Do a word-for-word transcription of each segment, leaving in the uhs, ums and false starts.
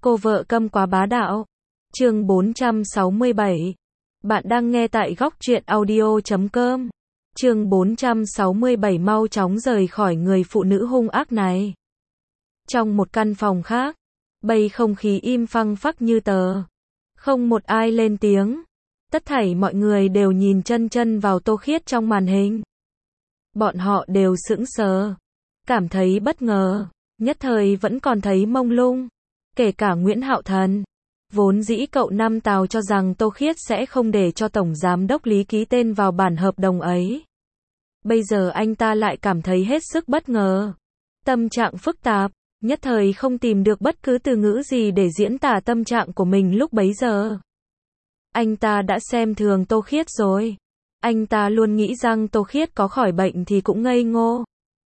Cô vợ câm quá bá đạo. Chương bốn trăm sáu mươi bảy. Bạn đang nghe tại góc truyện audio chấm com. Chương bốn trăm sáu mươi bảy, mau chóng rời khỏi người phụ nữ hung ác này. Trong một căn phòng khác, bầu không khí im phăng phắc như tờ. Không một ai lên tiếng. Tất thảy mọi người đều nhìn chân chân vào Tô Khiết trong màn hình. Bọn họ đều sững sờ, cảm thấy bất ngờ, nhất thời vẫn còn thấy mông lung. Kể cả Nguyễn Hạo Thần. Vốn dĩ cậu Năm Tào cho rằng Tô Khiết sẽ không để cho Tổng Giám đốc Lý ký tên vào bản hợp đồng ấy. Bây giờ anh ta lại cảm thấy hết sức bất ngờ. Tâm trạng phức tạp, nhất thời không tìm được bất cứ từ ngữ gì để diễn tả tâm trạng của mình lúc bấy giờ. Anh ta đã xem thường Tô Khiết rồi. Anh ta luôn nghĩ rằng Tô Khiết có khỏi bệnh thì cũng ngây ngô.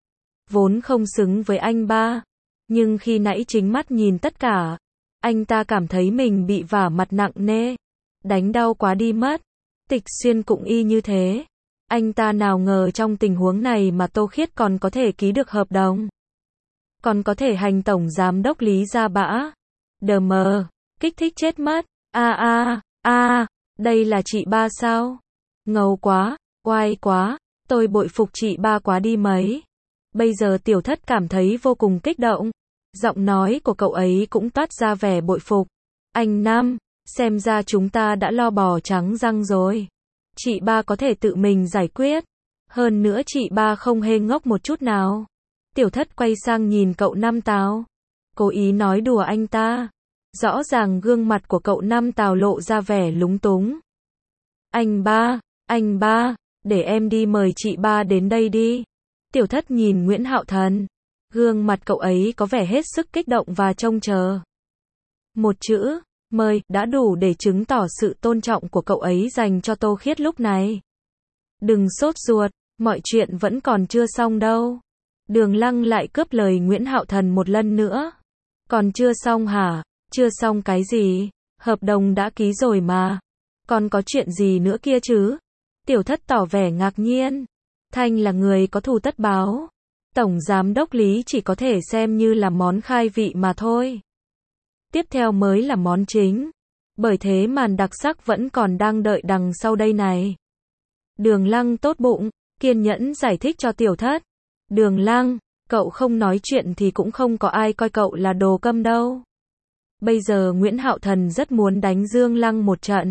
Vốn không xứng với anh ba. Nhưng khi nãy chính mắt nhìn tất cả, anh ta cảm thấy mình bị vả mặt nặng nề. Đánh đau quá đi mất. Tịch Xuyên cũng y như thế. Anh ta nào ngờ trong tình huống này mà Tô Khiết còn có thể ký được hợp đồng. Còn có thể hành Tổng Giám đốc Lý ra bã. Đờ mờ, kích thích chết mất. A a, a, đây là chị ba sao? Ngầu quá, oai quá, tôi bội phục chị ba quá đi mấy. Bây giờ Tiểu Thất cảm thấy vô cùng kích động. Giọng nói của cậu ấy cũng toát ra vẻ bội phục. Anh Năm, xem ra chúng ta đã lo bò trắng răng rồi. Chị ba có thể tự mình giải quyết. Hơn nữa chị ba không hề ngốc một chút nào. Tiểu Thất quay sang nhìn cậu Năm Tào. Cố ý nói đùa anh ta. Rõ ràng gương mặt của cậu Năm Tào lộ ra vẻ lúng túng. Anh ba, anh ba, để em đi mời chị ba đến đây đi. Tiểu Thất nhìn Nguyễn Hạo Thần. Gương mặt cậu ấy có vẻ hết sức kích động và trông chờ. Một chữ, mời, đã đủ để chứng tỏ sự tôn trọng của cậu ấy dành cho Tô Khiết lúc này. Đừng sốt ruột, mọi chuyện vẫn còn chưa xong đâu. Đường Lăng lại cướp lời Nguyễn Hạo Thần một lần nữa. Còn chưa xong hả? Chưa xong cái gì? Hợp đồng đã ký rồi mà. Còn có chuyện gì nữa kia chứ? Tiểu Thất tỏ vẻ ngạc nhiên. Thanh là người có thù tất báo. Tổng Giám đốc Lý chỉ có thể xem như là món khai vị mà thôi. Tiếp theo mới là món chính. Bởi thế màn đặc sắc vẫn còn đang đợi đằng sau đây này. Đường Lăng tốt bụng, kiên nhẫn giải thích cho Tiểu Thất. Đường Lăng, cậu không nói chuyện thì cũng không có ai coi cậu là đồ câm đâu. Bây giờ Nguyễn Hạo Thần rất muốn đánh Dương Lăng một trận.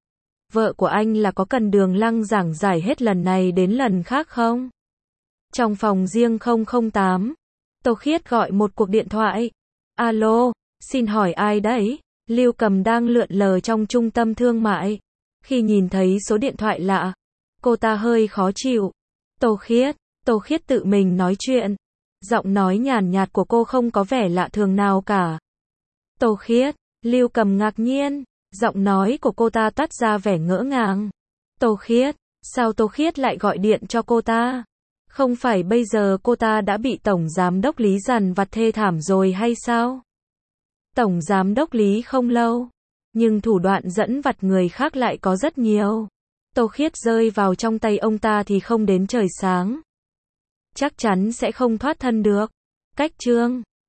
Vợ của anh là có cần Đường Lăng giảng giải hết lần này đến lần khác không? Trong phòng riêng không không tám, Tô Khiết gọi một cuộc điện thoại. Alo, xin hỏi ai đấy? Lưu Cầm đang lượn lờ trong trung tâm thương mại. Khi nhìn thấy số điện thoại lạ, cô ta hơi khó chịu. Tô Khiết, Tô Khiết tự mình nói chuyện. Giọng nói nhàn nhạt của cô không có vẻ lạ thường nào cả. Tô Khiết, Lưu Cầm ngạc nhiên. Giọng nói của cô ta toát ra vẻ ngỡ ngàng. Tô Khiết, sao Tô Khiết lại gọi điện cho cô ta? Không phải bây giờ cô ta đã bị Tổng Giám đốc Lý dằn vặt thê thảm rồi hay sao? Tổng Giám đốc Lý không lâu, nhưng thủ đoạn dẫn vặt người khác lại có rất nhiều. Tô Khiết rơi vào trong tay ông ta thì không đến trời sáng. Chắc chắn sẽ không thoát thân được. Cách chương